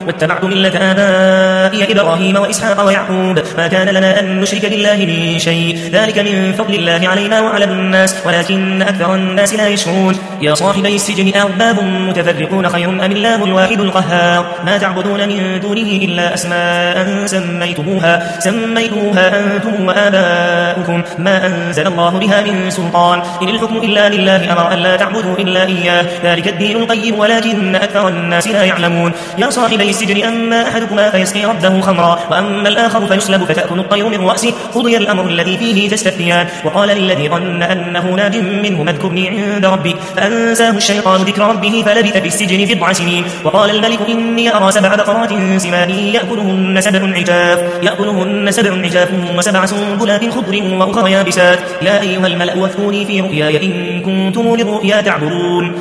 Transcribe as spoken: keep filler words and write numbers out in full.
واتبعت ملة آبائي إبراهيم وإسحاق ويعقوب ما كان لنا أن نشرك بالله من شيء ذلك من فضل الله علينا وعلى الناس ولكن أكثر الناس لا يشعرون يا صاحبي السجن أرباب متفرقون خير أم الله الواحد القهار ما تعبدون من دونه إلا أسماء سميتموها سميتموها أنتم وآباؤكم ما أنزل الله بها من سلطان إن الحكم إلا لله أمر أن لا تعبدوا إلا إياه ذلك الدين القيم ولكن أكثر الناس لا يعلمون يا صاحبي السجن أما أحدكما فيسقي ربه خمرا وأما الآخر فيسلب فتأكل الطير من رأسه قضي الأمر الذي فيه تستفتيان وقال للذي ظن أنه ناج منه اذكرني عند ربك فأنساه الشيطان ذكر ربه فلبث في السجن بضع سنين وقال الملك إني أرى سبع بقرات سمان يأكلهن سبع عجاف يأكلهن سبع عجاف وسبع سنبلات خضر وأخرى يابسات يا أيها الملأ وافتوني في رؤياي إن كنتم للرؤيا تعبرون